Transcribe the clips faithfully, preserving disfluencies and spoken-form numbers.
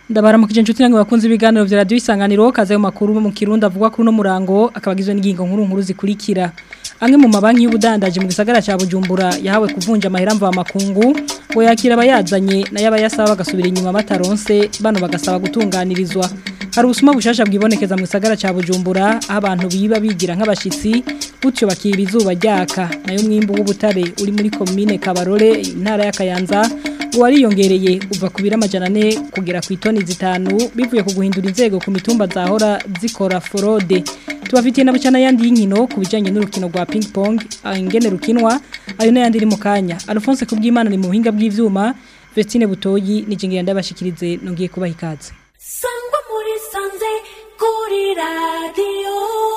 Ndabaramukije inshuti nange bakunze ibiganiro vya radio Isanganiro kaze mu makuru mu Kirundi avugwa kuri no murango akabagizwe n'ingingo nkuru nkuru zikurikira. Amwe mu mabanki y'ubudandaje mu gisagara ca Bujumbura yahawe kuvunja amahera mva makungu ngo yakira abayazanye na yabayasaba bagasubira inyuma bataronse bano bagasaba gutunganirizwa. Hari ubusuma bushasha bwibonekeza mu gisagara ca Bujumbura aho abantu biba bigira nk'abashitsi gutyo bakiba izuba ryaka nayo mwimbu w'ubutare uri muri commune Kabarore intara ya Kayanza wariyongereye uva kubira amajana ane kugera ku itoni zitanu bivuye ku guhindura inzego ku mitumba zahora zikora forode. Tubafitiye na bucana yandi y'inkino ku bijanye n'urukino rwa ping pong ingene rukinwa ayo n'ayandi iri mu kanya. Alphonse Kubwimana ni mu buhinga bw'ivyuma, Vestine Butoyi ni jingira ndabashikirize nongiye kubaha ikaze. Sangwa muri sanze kuri radio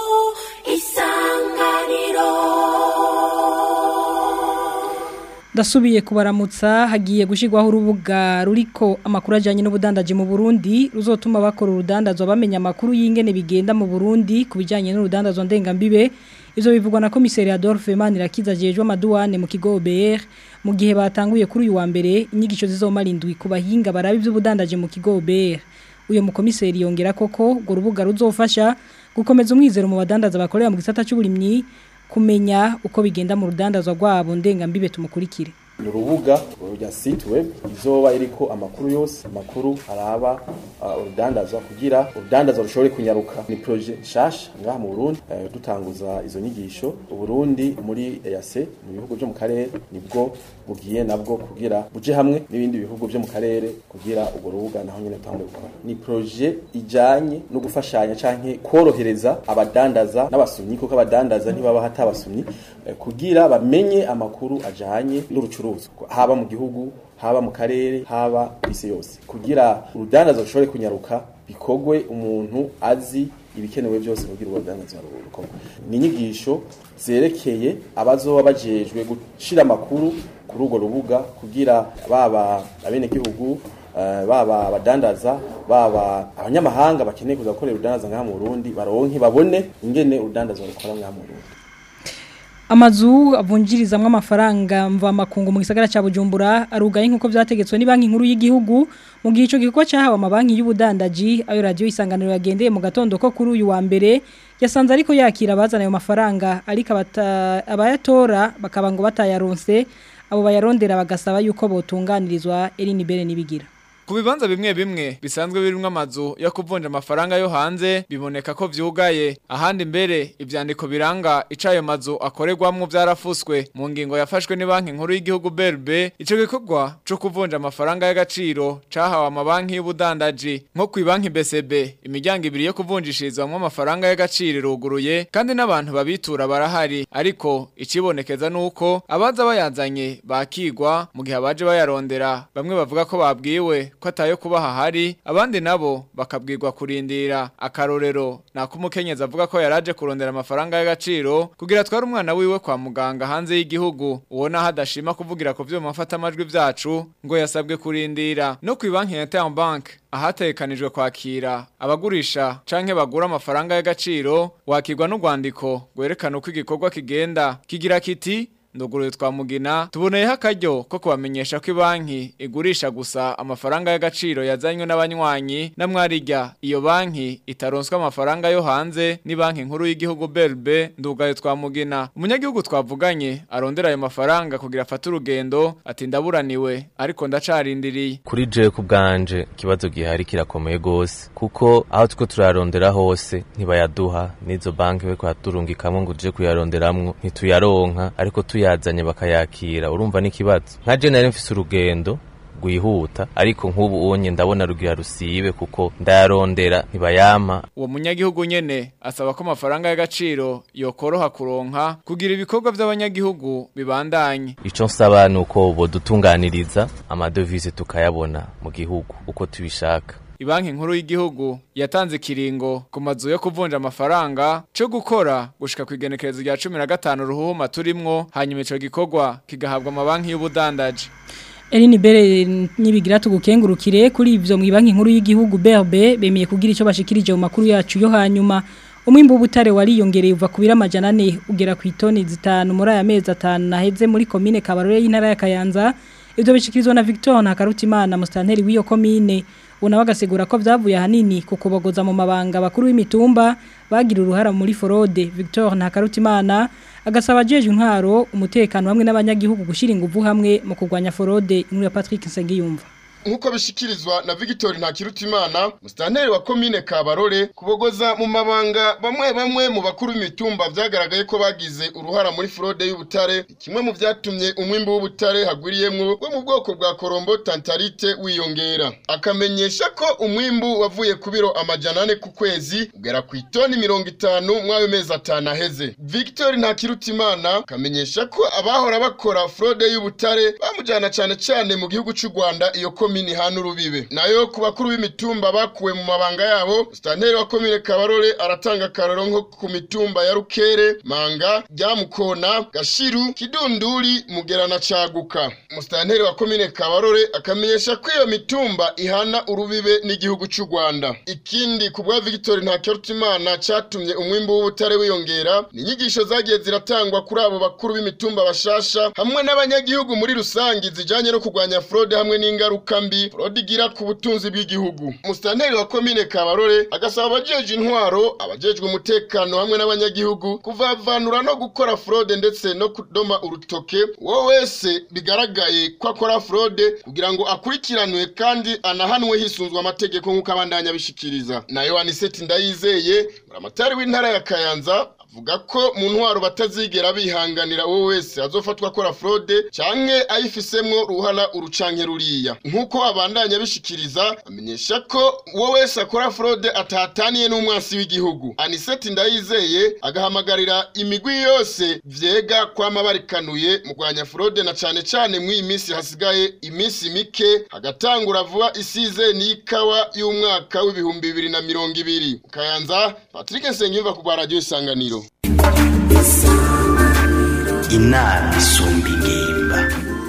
Isanganiro. Dasubiye kubaramutsa hagiye gushigwaho urubuga ruriko amakuru ajanye n'ubudandaje mu Burundi ruzotuma bakora urudandazwa bamenya amakuru y'ingene bigenda mu Burundi kubijanye n'urudandazwa ndengambibe. Izo bivugwa na komiseri Adolphe Manirakiza jejwe amaduwane mu kigo O B R mu gihe batanguye kuri uyu wa mbere inyigisho zizomara indwi ku bahinga barabi by'ubudandaje mu kigo O B R. Uyo mukomiseri yongera koko go rubuga ruzofasha gukomeza umwizero mu badandaza bakorera mu gisata cy'uburimyi kumenya uko bigenda mu rudandazwa rwabo ndengambibe tumukurikire. Urubuga rya site web izoba iriko amakuru yose amakuru araba uh, urudandazwa kugira urudandazwa rushobore kunyaruka. Ni projet shasha ngaha mu Burundi uh, dutanguza izo nyigisho u Burundi muri E A C mu bihugu byo mu karere nibwo bugiye nabwo kugira buje hamwe n'ibindi bihugu byo mu karere kugira ubwo rubuga naho nyene tangwe gukora. Ni projet ijanye no gufashanya canke korohereza abadandaza n'abasumyi kuko abadandaza ntibaba hatabasumyi uh, kugira bamenye amakuru ajanye n'urucu haba mu gihugu haba mu karere haba bise yose kugira urudandazo rushobore kunyaruka bikogwe umuntu azi ibikenewe byose kugira urudandazo rukorwe. Ni inyigisho zerekeye abazoba bajejwe gushira amakuru kuri urwo rubuga kugira baba abene gihugu Uh, baba abadandaza baba abanyamahanga bakeneye kuza gukorera urudandazo ngaha mu Burundi baronke babone ingene urudandazo rukora ngaha mu Burundi. Amazu avunjirizamwe amafaranga mva makungu mu gisagara ca Bujumbura arugaye nkuko vyategetswe ni banki nkuru y'igihugu mu gihe ico gikorwa cyahawe amabanki y'ubudandaji ayo radio Isanganiro yagendeye mu gatondo ko kuri uyu wa mbere yasanze ariko yakira bazana ayo mafaranga ariko abayatora bakaba ngo batayaronse abo bayarondera bagasaba yuko botunganirizwa Eline Bere nibigira. Ku bibanza bimwe bimwe bisanzwe birimwe amazu yo kuvunja amafaranga yo hanze biboneka ko vyugaye ahandi mbere ivyandiko biranga icayo mazu akorerwamwo vyarafuswe mu ngingo yafashwe ni banki nkuru y'igihugu B R B. Ico gikorwa cyo kuvunja amafaranga y'agaciro cahawe amabanki y'ubudandaji nko ku banki B C B imiryango ibiri yo kuvunjishirizwamwo amafaranga y'agaciro ruguruye kandi n'abantu babitura barahari ariko ikibonekeza nuko abaza bayazanye bakigwa mu gihe abaje bayarondera bamwe bavuga ko babwiwe ko atayo kubaha hari abandi nabo bakabwirwa kurindira. Akarorero nako umukenyezi avuga ko yaraje kurondera amafaranga y'agaciro kugira twari umwana wiwe kwa muganga hanze y'igihugu ubona hadashima kuvugira ko vyo mafata amajwi vyacu ngo yasabwe kurindira. No ku banki ya Interbank ahatekanijwe kwakira abagurisha canke bagura amafaranga y'agaciro wakirwa n'urwandiko gwerekana uko igikorwa kigenda kigira kiti Nduguru twamugina tuboneye hakaryo ko kubamenyesha ko banki igurisha gusa amafaranga y'agaciro yazanywe n'abanywanyi na mwarijya iyo banki itaronswa amafaranga yo hanze ni banki nkuru y'igihugu B R B. Ndugaye twamugina umunyagihugu twavuganye arondera ayo mafaranga kugira afata urugendo ati ndaburaniwe ariko ndacarindiriye. Kuri je ku bwanje kibazo gihari kirakomeye gose kuko aho tuko turarondera hose ntibayaduha nizo banki we kwaturungikamwe ngo uje kuyaronderamwo ntituyaronka ariko tu yazanye bakayakira urumva n'ikibazo. Nka je nari mfise urugendo guyihuta ariko nk'ubu onye ndabona rugira rusibe kuko ndayarondera ntibayama. Uwo munyagihugu nyene asaba ko amafaranga y'agaciro yokoroha kuronka kugira ibikorwa by'abanyagihugu bibandanye. Ico nsaba nuko bodutunganiriza amadovise tukayabona mu gihugu uko tubishaka. Ibanki nkuru y'igihugu yatanze kiringo ku mazu yo kuvunja amafaranga cyo gukora gushika kwigenekerezo rya cumi na gatanu ruhuma turimwo hanyuma ico gikorwa kigahabwa amabanki y'ubudandaji. Eline Bere nibigira tugukengurukire kuri ivyo mu banki nkuru y'igihugu B R B bemeye kugira ico bashikirije mu makuru yacu yo hanyuma. Umwimbu w'ubutare wariyongereye uva kubira amajana ane ugera ku itoni zitanu muri aya mezi atanu naheze muri commune Kabarore y'intara ya Kayanza. Ivyo bishikirizwa na Victor Nakarutimana mustanteri w'iyo commune. unawe agasigura ko vyavuye hanini kukubogoza mu mabanga bakuru w'imitumba bagira uruhara muri forode. Victor Ntakarutimana agasaba jeje intwaro umutekano hamwe n'abanyagihugu gushira inguvu hamwe mu kurwanya forode. Inkuru ya Patrick Nsengiyumva. Nkuko bishikirizwa na Victor Ntakirutimana mustanteri wa commune Kabarore kubogoza mu mabanga bamwe bamwe mu bakuru b'imitumba vyagaragaye ko bagize uruhara muri fraude y'ubutare kimwe mu vyatumye umwimbo w'ubutare hagwiriyemwo wo mu bwoko bwa Korombo Tantarite wiyongera akamenyesha ko umwimbo wavuye ku biro amajana ane ku kwezi ugera ku itoni mirongo itanu mwayo mezi atanu aheze. Victor Ntakirutimana kamenyesha ko abahora bakora fraude y'ubutare bamujana cyane cyane mu gihugu cy'u Rwanda iyo komini hano rubibe nayo ku bakuru b'imitumba bakuwe mu mabanga yabo. Mustanteri wa komine Kabarore aratanga karoro nko ku mitumba ya Rukere, Manga, Ryamukona, Gashiru, Kidunduri, Mugera na Caguka. Mustanteri wa komine Kabarore akamenyesha ko iyo mitumba ihana urubibe n'igihugu cy'u Rwanda. Ikindi kubwa Victor Ntakirutimana catumye umwimbo w'ubutare wiyongera ni inyigisho zagiye ziratangwa kuri abo bakuru b'imitumba bashasha hamwe n'abanyagihugu muri rusangi zijanye no kurwanya fraude hamwe n'ingaruka mbi fraude igira ku butunzi bw'igihugu. Mustanteri wa komine Kabarore agasaba abajeje intwaro abajejwe umutekano hamwe n'abanyagihugu kuvavanura no gukora fraude ndetse no kudoma urutoke wo wese bigaragaye ko akora fraude kugira ngo akurikiranwe kandi anahanwe hisunzwe amategeko nk'uko abandanya bishikiriza. Nayo Aniseti Ndayizeye muramatari w'intara ya Kayanza vuga ko mu ntwaro batazigera bihanganira wo wese azofatwa akora fraude canke ayifisemwo ruhana urucanke ruriya. Nkuko abandanya bishikiriza amenyesha ko wo wese akora fraude atataniye n'umwasi w'igihugu. Aniseti Ndayizeye agahamagarira imigwi yose vyega kwama barikanuye mu gwanya fraude na cane cane mu imisi hasigaye imisi mike hagatangura vuba isize n'ikawa y'umwaka w'ibihumbi bibiri na mirongo ibiri. Kayanza, Patrick Nsengiyumva ku Radio Isanganiro. Inama isumba ingimba.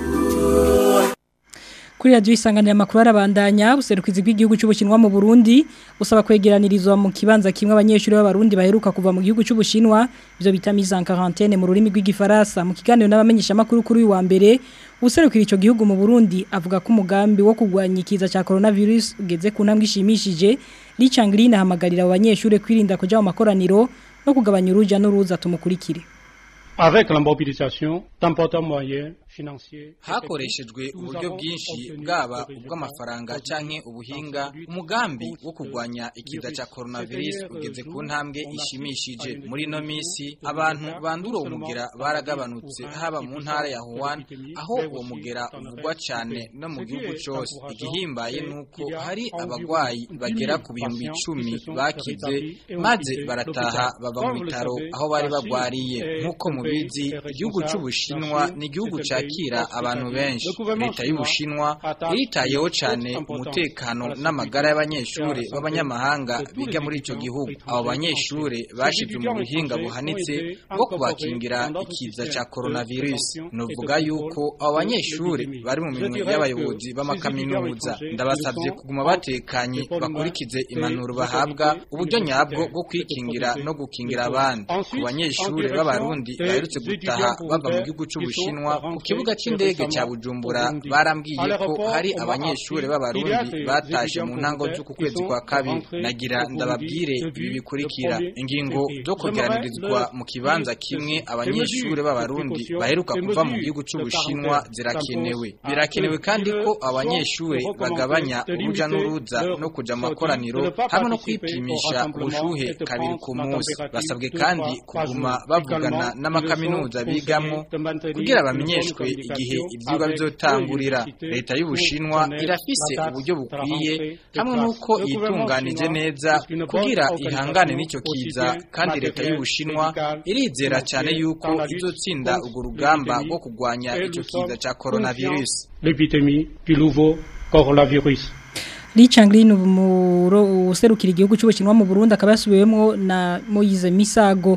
Kuri Radio Isanganiro amakuru arabandanya buserukizi bw'igihugu cy'Ubushinwa mu Burundi usaba kwegeranirizwa mu kibanza kimwe abanyeshuri b'abarundi baheruka kuva mu gihugu cy'Ubushinwa byo bita mise en quarantaine mu rurimi rw'igifaransa. Mu kiganiro n'abamenyesha makuru kuri uyu wa mbere userukira ico gihugu mu Burundi avuga ko umugambi wo kugwanya ikiza ca coronavirus ugeze ku ntambwe ishimishije. Lichangrina hamagarira abanyeshuri kwirinda kuja mu makoraniro no kugabanya uruja n'uruza tumukurikire. Avec la mobilisation d'importants moyens financiers hakoreshejwe uburyo bwinshi bwaba ubw'amafaranga canke ubuhinga umugambi wo kugwanya ikiza ca coronavirus ugeze ku ntambwe ishimishije. Muri no misi abantu bandura umugera baragabanutse haba mu ntara ya Wuhan aho uwo mugera uvugwa cyane no mu gihugu cyose. Igihimbaye nuko hari abagwayi bagera ku bihumbi icumi bakize maze barataha bava mu bitaro aho bari bagwariye. Nkuko mubizi igihugu cy'Ubushinwa ni igihugu cyakira abantu benshi. Leta y'Ubushinwa iritayeho cyane umutekano n'amagara y'abanyeshuri b'abanyamahanga biga muri ico gihugu. Abo banyeshuri bashizwe mu buhinga buhanitse bwo kubakingira ikiza ca coronavirus. Novuga yuko abo banyeshuri bari mu minwe y'abayobozi b'amakaminuza. Ndabasabye kuguma batekanye bakurikize impanuro bahabwa uburyo nyabwo bwo kwikingira no gukingira abandi. Ku banyeshuri b'abarundi baherutse gutaha bava mu gihugu cy'Ubushinwa ku kibuga c'indege cya Bujumbura barambwiye ko hari abanyeshuri b'abarundi batashe mu ntango z'uku kwezi kwa kabiri. Nagira ndababwire ibi bikurikira: ingingo zo kugeranirizwa mu kibanza kimwe abanyeshuri b'abarundi baheruka kuva mu gihugu cy'Ubushinwa zirakenewe. Birakenewe kandi ko abanyeshuri bagabanya uruja n'uruza no kuja mu makoraniro hamwe no kwipimisha ubushuhe kabiri ku munsi. Basabwe kandi kuguma bavugana n'amakaminuza bigamwo kugira bamenyeshwe igihe ivyigwa bizotangurira. Leta y'Ubushinwa irafise uburyo bukwiye hamwe nuko yitunganije neza kugira ihangane n'icyo kiza, kandi leta y'Ubushinwa irizera cyane yuko izotsinda ugo rugamba rwo kugwanya ico kiza ca coronavirus. L'épidémie du nouveau coronavirus. Lichangrina umuro userukira igihugu cy'Ubushinwa mu Burundi akaba yasubiwemo na Moise Misago.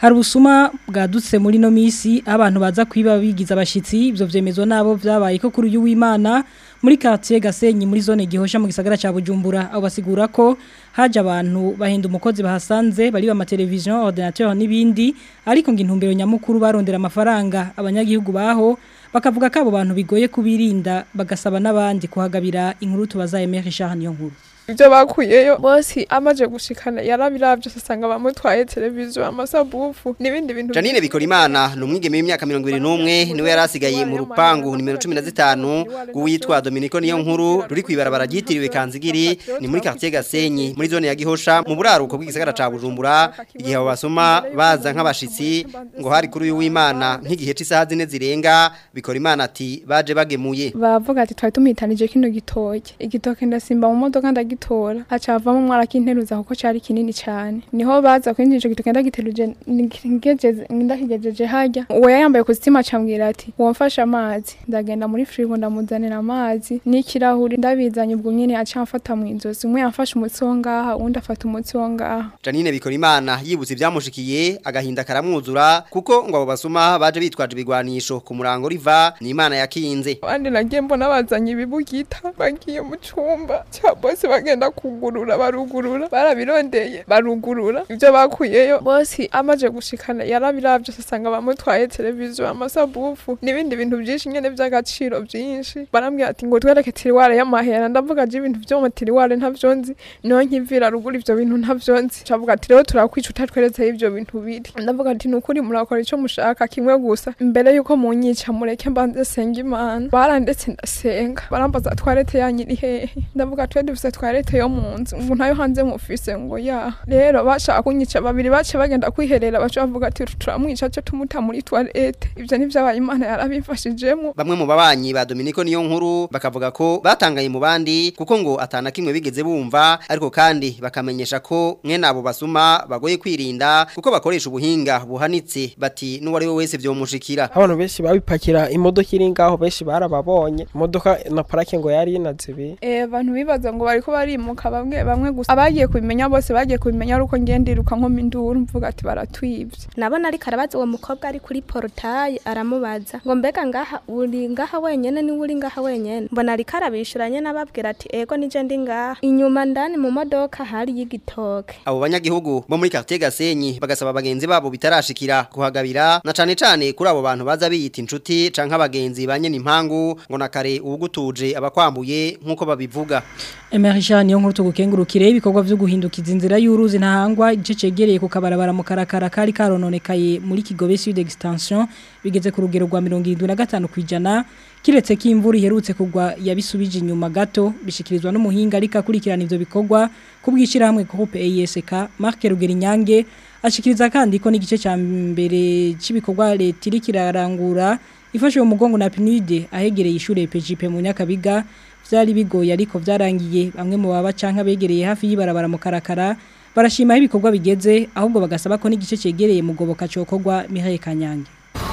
hari ubusuma bwadutse muri no misi abantu baza kwiba bigiza abashitsi ivyo vyemezwa nabo vyabaye ko kuri uyu w'Imana muri quartier Gasenyi muri zone Gihosha mu gisagara ca Bujumbura abo basigura ko haje abantu bahenda umukozi bahasanze bari ba television ordinateur n'ibindi ariko ngo intumbero nyamukuru barondera amafaranga abanyagihugu baho bakavuga ko abo bantu bigoye kubirinda bagasaba n'abandi kuhagabira inkuru tubaza Emery Richard niyo nkuru ibyo bakuyeyo bose amaje gushikana yarabiravye asanga bamutwaye televiziyo amasabufu nibindi bintu Janine Bikorimana numwigeme w'imyaka mirongo ibiri n'umwe niwe yarasigaye mu rupangu nimero cumi na zitanu guwitwa Dominico niyo nkuru ruri kwibarabara ryitiriwe Kanzigiri ni muri quartier Gasenyi muri zone ya Gihosha mu buraruko bw'igisagara ca Bujumbura igihe abo basoma baza nk'abashitsi ngo hari kuri uyu w'Imana nk'igihe c'isaha zine zirenga Bikorimana ati baje bagemuye bavuga ati twari tumitanije kino gitoke igitoke ndasimba mu modoka ndagitora acavamo mwara kinteruza kuko cari kinini cyane niho baza kwinjije gitugenda giteruje ngegeze ndakigejeje hajya uwo yambaye kostima cambwira ati wamfasha amazi ndagenda muri frigo ndamuzanira amazi n'ikirahuri ndabizanye ubwo nyine acamfata mu inzozi umwe yamfasha umutsi wo ngaha undi afata umutsi wo ngaha Janine Bikorimana yibutse ibyamushikiye agahinda karamwuzura kuko ngo abo basuma baje bitwaje ibigwanisho ku murango riva ni Imana yakinze abandi nagiye mbona bazanye ibibugita bagiye mu cumba cya bose bagenda kugurura barugurura barabirondeye barugurura ibyo bakuyeyo bose amaje gushikana yarabiravye asanga bamutwaye televiziyo amasabufu nibindi bintu byinshi nyene by'agaciro byinshi barambwira ati ngo twereke tiriware y'amahera ndavuga je ibintu byo mu tiriware ntavyonzi niho nkivira rugura ivyo bintu ntavyonzi cavuga ati rero turakwica utatweretse ivyo bintu biri ndavuga ati nukuri murakora ico mushaka kimwe gusa imbere yuko munyica mureke mbanze senga Imana barandetse ndasenga barambaza twarete yanyiri hehe ndavuga twe dufise twarete yo munzu ngo ntayo hanze mufise ngo ya rero bashaka kunyica babiri bace bagenda kwiherera bace bavuga ati turamwica cyo tumuta muri toilette ivyo ni vyabaye Imana yarabifashijemo bamwe mu babanyi ba Dominico niyo nkuru bakavuga ko batangaye mu bandi kuko ngo atana kimwe bigeze bumva ariko kandi bakamenyesha ko mwene abo basuma bagoye kwirinda kuko bakoresha ubuhinga buhanitse bati n'uwari we wese vyomushikira abantu benshi babipakira imodoka iri ngaho benshi barababonye imodoka na parake ngo yari inazibi eh abantu bibaza ngo bariko barimuka bamwe bamwe gusa abagiye kubimenya bose bagiye kubimenya aruko ngendiruka nko minduru mvuga ati baratwivye nabona ari karabaza uwo mukobwa ari kuri portail aramubaza ngo mbega ngaha uri ngaha wenyene ni uri ngaha wenyene mbona ari karabishuranye nababwira ati ego nije ndi ngaha inyuma ndani mu modoka hari y'igitoke abo banyagihugu bo muri quartier Gasenyi bagasaba abagenzi babo bitarashikira kuhagabira na cane cane kuri abo bantu baza biyita inshuti canka abagenzi banyene impangu ngo nakare ubugutuje abakwambuye nkuko babivuga Emery Richard niyo nkuru tugukengurukire ibikorwa byo guhindukiza inzira y'uruzi ntahangwa igice cegereye ku kabarabara mu karakara kari karononekaye muri Kigobe Sud Extension bigeze ku rugero rwa mirongo irindwi na gatanu kwijana kiretse ko imvura iherutse kugwa yabisubije inyuma gato bishikirizwa n'umuhinga ariko akurikirana ivyo bikorwa kubwishira hamwe groupe E I S K Marc Rugerinyange ashikiriza kandi ko n'igice ca mbere cibikorwa leta iri kirarangura ifashe mu mugongo na P N U D ahegereye ishure P J P mu Nyakabiga vyari bigoye ariko vyarangiye bamwe mu baba canka begereye hafi y'ibarabara mu karakara barashima ibikorwa bigeze ahubwo bagasaba ko n'igice cegereye mu goboka cokorwa Mihaye Kanyange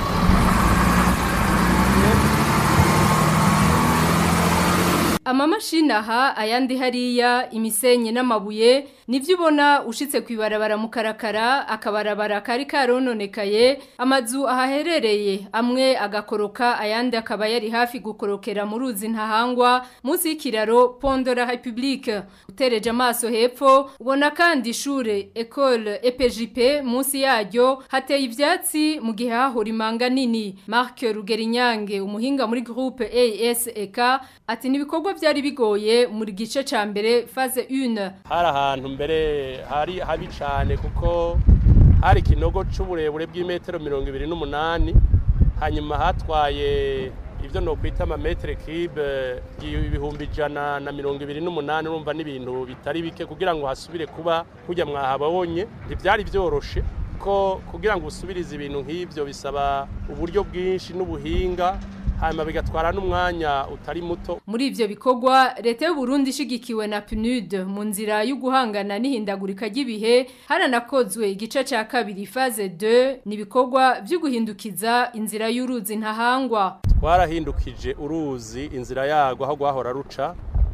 Amamashini aha ayandi hariya imisenyi n'amabuye nivyo ubona ushitse kwibarabara mu karakara akabarabara kari karononekaye amazu ahaherereye amwe agakoroka ayandi akaba yari hafi gukorokera mu ruzi ntahangwa munsi y'ikiraro Pont de la République utereje amaso hepfo ubona kandi ishure École E P J P munsi yaryo hateye ivyatsi mu gihe hahora imanga nini Marc Rugerinyange umuhinga muri groupe E S E K ati nibikorwa byari bigoye muri gice ca mbere phase une hari ahantu mbere hari habi cyane kuko hari kinogo c'uburebure bw'imetero mirongo ibiri n'umunani hanyuma hatwaye ivyo no kwita ama metre cube ibihumbi ijana na mirongo ibiri n'umunani urumva n'ibintu bitari bike kugira ngo hasubire kuba kujya mwahabonye ntivyari byoroshe ko kugira ngo usubirize ibintu nk'ivyo bisaba uburyo bwinshi n'ubuhinga hanyuma bigatwara n'umwanya utari muto muri ivyo bikorwa leta y'u Burundi ishigikiwe na P N U D mu nzira yo guhangana n'ihindagurika ry'ibihe haranakozwe igice ca kabiri phase deux ni bikorwa byo guhindukiza inzira y'uruzi ntahangwa twarahindukije uruzi inzira yago aho gwahora ruca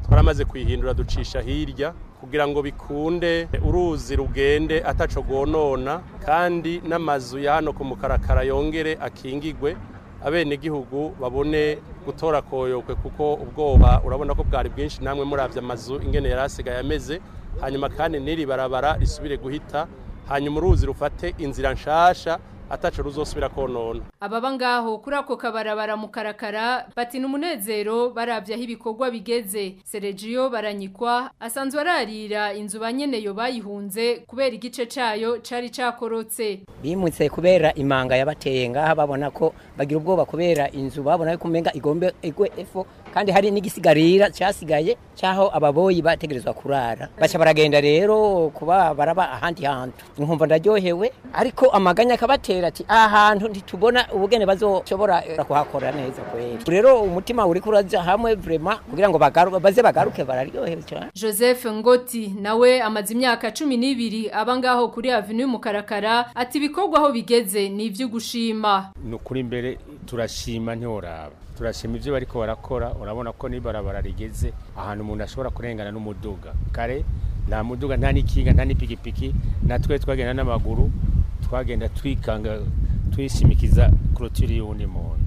twaramaze kwihindura ducisha hirya kugira ngo bikunde uruzi rugende ataco gonona kandi n'amazu ya hano ku mukarakara yongere akingigwe abene gihugu babone gutora koyokwe kuko ubwoba urabona ko bwari bwinshi namwe muravye amazu ingene yarasigaye ameze hanyuma kandi niri barabara risubire guhita hanyuma uruzi rufate inzira nshasha ataco ruzosubira konona ababa ngaho kuri ako kabarabara mu karakara bati n'umunezero baravye aho ibikorwa bigeze Sergio baranyikwa asanzwe ararira inzu banyeneyo bayihunze kubera igice cayo cari cakorotse bimutse kubera imanga yabateye ngaha babona ko bagira ubwoba kubera inzu babona ko umenga igombe igwe efo kandi hari n'igisigarira cyasigaye cyaho ababoyi bategerezwa kurara bacha baragenda rero kuba baraba ahandi hantu nkumva ndaryohewe ariko amaganya akabatera ati ahantu ntitubona ubugene bazoshobora kuhakora neza kweri rero umutima uri kuraza hamwe vraiment kugira ngo bagaruke baze bagaruke bararyohewe cyane Joseph Ngoti nawe amaze imyaka cumi n'ibiri abangaho kuri Avenue mu Karakara ati bikorwa aho bigeze ni ivyo gushima no kuri imbere turashima ntioraba turashima ivyo bariko barakora urabona ko ni barabara rigeze ahantu umuntu ashobora kurengana n'umuduga kare nta muduga nta nikinga nta nipikipiki natwe twagenda n'amaguru twagenda twikanga twishimikiza clôture y'undi muntu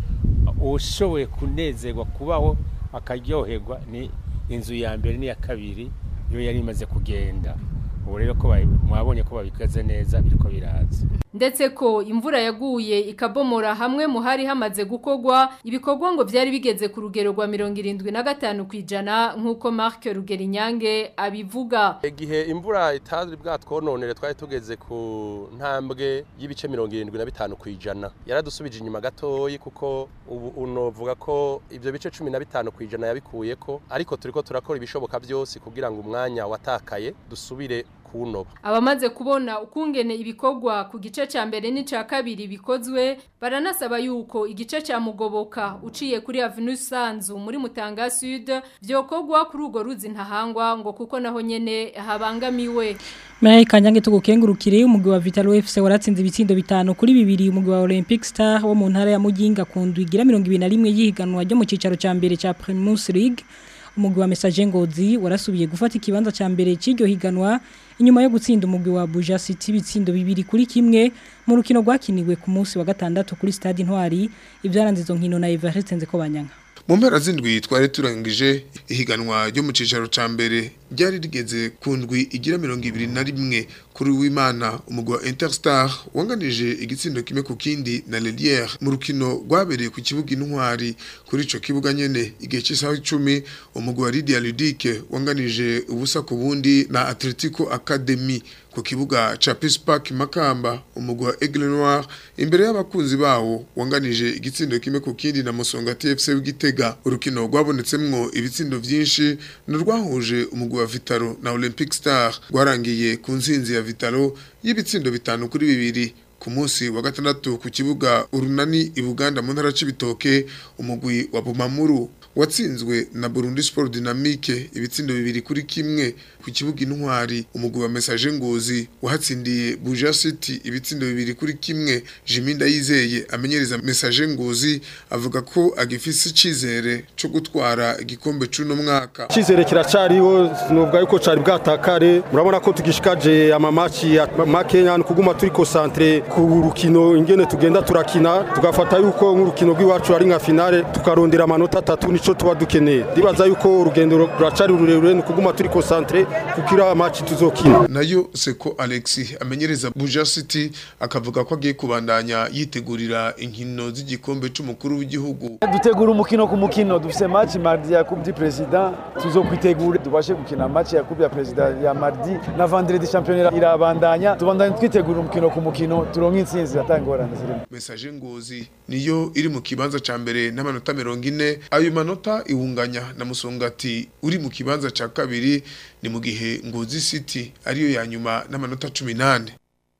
ushoboye kunezerwa kubaho akaryoherwa ni inzu ya mbere ni ya kabiri yo yari imaze kugenda ubu rero ko mwabonye ko babikaze neza biriko biraza ndetse ko imvura yaguye ikabomora hamwe mu hari hamaze gukogwa ibikorwa ngo byari bigeze ku rugero rwa mirongo irindwi na gatanu kwijana nkuko Marc Rugerinyange abivuga igihe imvura itazwi bwatwononere twari tugeze ku ntambwe y'ibice mirongo irindwi na bitanu kwijana yaradusubije inyuma gatoyi kuko ubu unovuga ko ivyo bice cumi na bitanu kwijana yabikuye ko ariko turiko turakora ibishoboka byose kugira ngo umwanya watakaye dusubire kunoba abamaze kubona ukungene ibikorwa ku gice ca mbere n'ica kabiri bikozwe baranasaba yuko igice ca Mugoboka uciye kuri Avenue Sanzu muri Mutanga Sud byokogwa kuri ugo ruzi ntahangwa ngo kuko naho nyene habangamiwe Mai kanyange tugukengurukire umugwi wa Vitalo F C waratsinze ibitsindo bitanu kuri bibiri umugwi wa Olympic Star wo mu ntara ya Mujinga kundwi igira mirongo ibiri na rimwe yihiganwa ryo mu cicaro ca mbere ca Primus League umugwi wa Message Ngozi warasubiye gufata ikibanza ca mbere c'iryo higanwa inyuma yo gutsinda umugwi wa Buja City ibitsindo bibiri kuri kimwe mu rukino rwakiniwe ku munsi wa gatandatu kuri Stade Intwari ivyaranze izo nkino na Everest nze ko banyanga mu mpera z'indwi twari turangije ihiganwa ryo mu cicaro ca mbere ryari rigeze ku ndwi igira mirongo ibiri na rimwe kuri w'Imana umugwi wa Interstar wanganije igitsindo kimwe ku kindi na Lelière mu rukino rwabereye ku kibuga Intwari kuri ico kibuga nyene igihe cy'isaha icumi umugwi wa Lydia Ludique wanganije ubusa ku bundi na Atletico Academy ku kibuga cha Peace Park Makamba umugwi wa Aigle Noir imbere y'abakunzi bawo wanganije igitsindo kimwe ku kindi na Musonga T F C w'Igitega urukino rwabonetsemwo ibitsindo vyinshi n'urwahuje umugwi wa Vitalo na Olympic Star rwarangiye ku nzinzi ya Vitalo y'ibitsindo bitanu kuri bibiri ku munsi wa gatandatu ku kibuga Urunani i Buganda mu ntara c'ibitoke umugwi wa Bumamuru watsinzwe na Burundi Sport Dynamique ibitsindo bibiri kuri kimwe ku kibuga Intwari umugwi wa Message Ngozi wahatsindiye Buja City ibitsindo bibiri kuri kimwe Jiminda yizeye amenyereza Message Ngozi avuga ko agifise icizere cyo gutwara igikombe c'uno mwaka icizere kiracariho nubwo yuko cari bwatakare murabona ko tugishikaje amamaci ya Makenya kuguma turi concentré ku rukino ingene tugenda turakina tugafata yuko nk'urukino rw'iwacu ari nka finale tukarondera amanota atatu nico tuba dukeneye ndibaza yuko urugendo ruracari rurerure ni kuguma turi concentré kukira match tuzokina nayo Seko Alexis amenyereza Buja City akavuga ko agiye kubandanya yitegurira inkino z'igikombe c'umukuru w'igihugu dutegura umukino ku mukino dufise match mardi ya Coupe du Président tuzokwitegura dubashe gukina match ya Coupe ya Président ya mardi na vendredi championnat irabandanya tubandanya twitegura umukino ku mukino turonka intsinzi atangorana zirimo Message Ngozi niyo iri mu kibanza ca mbere n'amanota mirongo ine ayo manota iwunganya na Musongati uri mu kibanza ca kabiri ni mu gihe Ngozi City ariyo ya nyuma n'amanota cumi n'ane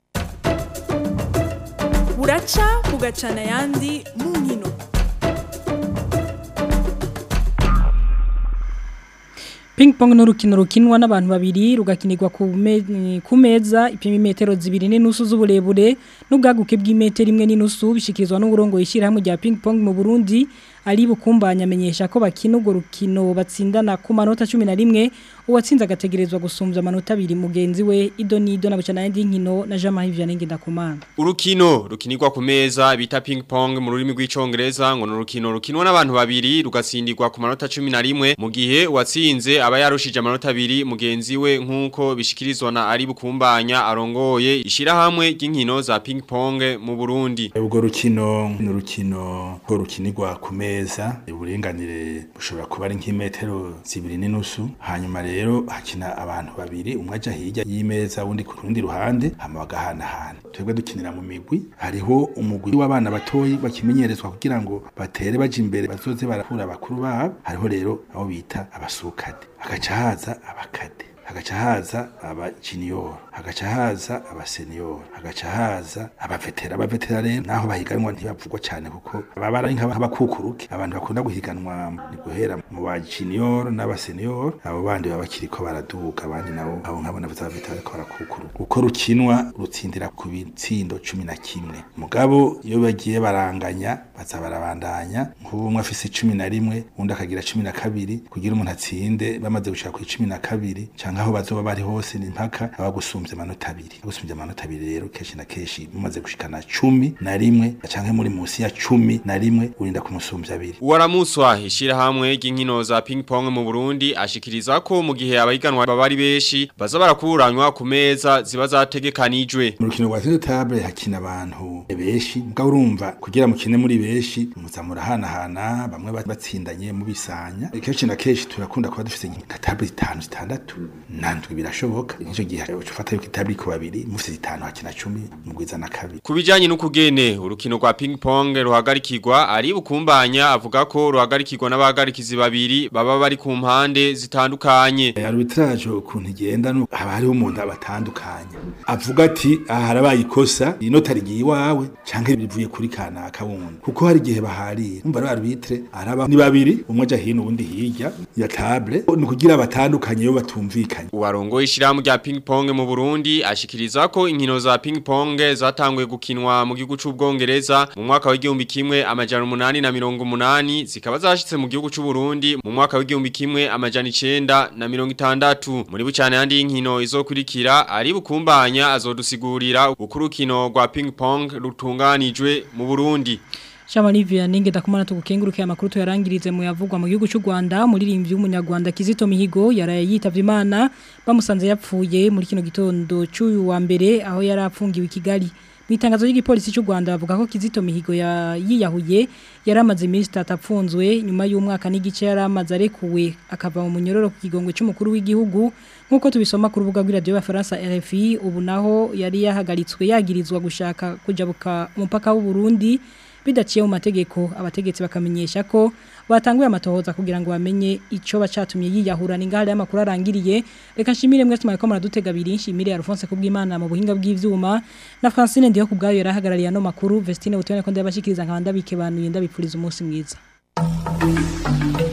buraca bugacana yandi mu nkino Ping pong n'urukino rukinwa n'abantu babiri rugakinirwa ku me, ku meza ipima metero zibiri n'inusu z'uburebure n'ubwaguke bw'imetero imwe n'inusu bishikirizwa n'uburongo yishira hamwe rya ping pong mu Burundi ari bukumbanya amenyesha ko bakina urwo rukino batsindana ku manota cumi na rimwe uwatsinze agategerezwa gusumbya amanota abiri mugenzi we Idonido na bucana yandi nkino na Jean Marie Vianney Ndakumana. Urukino rukinirwa ku meza bita ping pong mu rurimi rw'icongereza ngo n'urukino rukinwa n'abantu babiri rugatsindirwa ku manota cumi na rimwe mu gihe uwatsinze aba yarushije amanota abiri mugenzi we nkuko bishikirizwa na ari bukumbanya arongoye ishirahamwe ry'inkino za ping pong mu Burundi. Ubwo rukino n'urukino ko rukinirwa ku meza uburenganire bushobora kuba ari nk'imetero zibiri n'inusu hanyuma rero hakina abantu babiri umwe aja hirya y'imeza undi ku rundi ruhande hama bagahana hana twebwe dukinira mu migwi hariho umugwi w'abana batoyi bakimenyerezwa kugira ngo batere baje imbere bazoze barakura bakuru babo hariho rero abo bita abasukade hagaca haza abakade hagaca haza aba junior hagaca haza aba senior hagaca haza aba veterana aba veterana rero naho bahiganwa ntibavugwa cyane kuko baba ari nk'abakukuruke abantu bakunda guhiganwa ni guhera mu ba junior n'aba senior abo bandi baba kiriko baraduka abandi nabo abo nkabona bazaba veterana ko barakukuru uko rukinwa rutsindira ku bitsindo cumi na kimwe mugabo iyo bagiye baranganya bazabarabandanya nk'umwe afise cumi na rimwe undi akagira cumi na kabiri kugira umuntu atsinde bamaze gushaka ku cumi na kabiri aho bazoba bari hose ni mpaka abagusumbye amanota abiri abagusumbye amanota abiri rero keshi na keshi mumaze gushikana cumi na rimwe canke muri musi ya cumi na rimwe urinda kumusumbya abiri Uwaramuswa ishira hamwe ry'inkino za ping pong mu Burundi ashikiriza ko mu gihe abahiganwa bari beshi baza barakuranywa ku meza ziba zategekanijwe mu rukino rwa table hakina abantu beshi mugabo urumva kugira mukine muri beshi muzamura hana hana bamwe batsindanye mu bisanya keshi na keshi turakunda kuba dufite nka table zitanu zitandatu nandwi birashoboka nicyo gihe ufata yuko itabli ku babiri mufite zitanu hakina cumi mugwiza na kabiri kubijanye n'ukugene urukino rwa ping pong ruhagarikirwa ari bukumbanya avuga ko ruhagarikirwa n'abahagarikizi babiri baba bari ku mpande zitandukanye arbitrage ukuntu igenda no haba hariho umuntu abatandukanye avuga ati aha harabaye ikosa inota rigiye iwawe canke bivuye kuri kanaka wundi kuko hari gihe baharira umva ari arbitre araba ni babiri umwe aja hino undi hirya ya table ni kugira abatandukanye yo batumvikanye uwarongo ishiramu rya ping pong mu Burundi ashikiriza ko inkino za ping pong zatanguye gukinwa mu gihugu c'Ubwongereza mu mwaka wa igihumbi kimwe amajana umunani na mirongo umunani zikaba zashitse mu gihugu c'u Burundi mu mwaka wa igihumbi kimwe amajana icenda na mirongo itandatu muri bucane yandi inkino izokurikira ari bukumbanya azodusigurira ukurukino rwa ping pong rutunganijwe mu Burundi. Shama Livia ninge dakumana tugukenguruke amakuru tuyarangirize mu yavugwa mu gihugu cy'u Rwanda muri rimvye umunyarwanda Kizito Mihigo yaraye yitavye Imana bamusanze yapfuye muri kino gitondo cy'uyu wa mbere aho yarapfungiwe i Kigali. Mitangazo y'igipolisi cy'u Rwanda bavuga ko Kizito Mihigo ya yiyahuye yaramaze iminsi tatapfunzwe nyuma y'umwaka n'igice yaramaze arekuwe akava mu munyororo ku kigongwe cy'umukuru w'igihugu nkuko tubisoma ku rubuga rw'iradio y'Afaransa R F I ubu naho yari yahagaritswe yagirizwa gushaka kujabuka umupaka w'u Burundi bidaciye mu mategeko abategetsi bakamenyesha ko batanguye amatohoza kugira ngo bamenye ico bacatumye yiyahura n'ingahari y'amakuru arangiriye reka nshimire mwese mwako muradutega biri nshimire Alphonse kubw'Imana mu buhinga bw'ivyuma na Francine ndiyo kubgayo yarahagarariye no makuru Vestine butone ko ndabashikiriza nkabanda bike banuye ndabipfuriza umunsi mwiza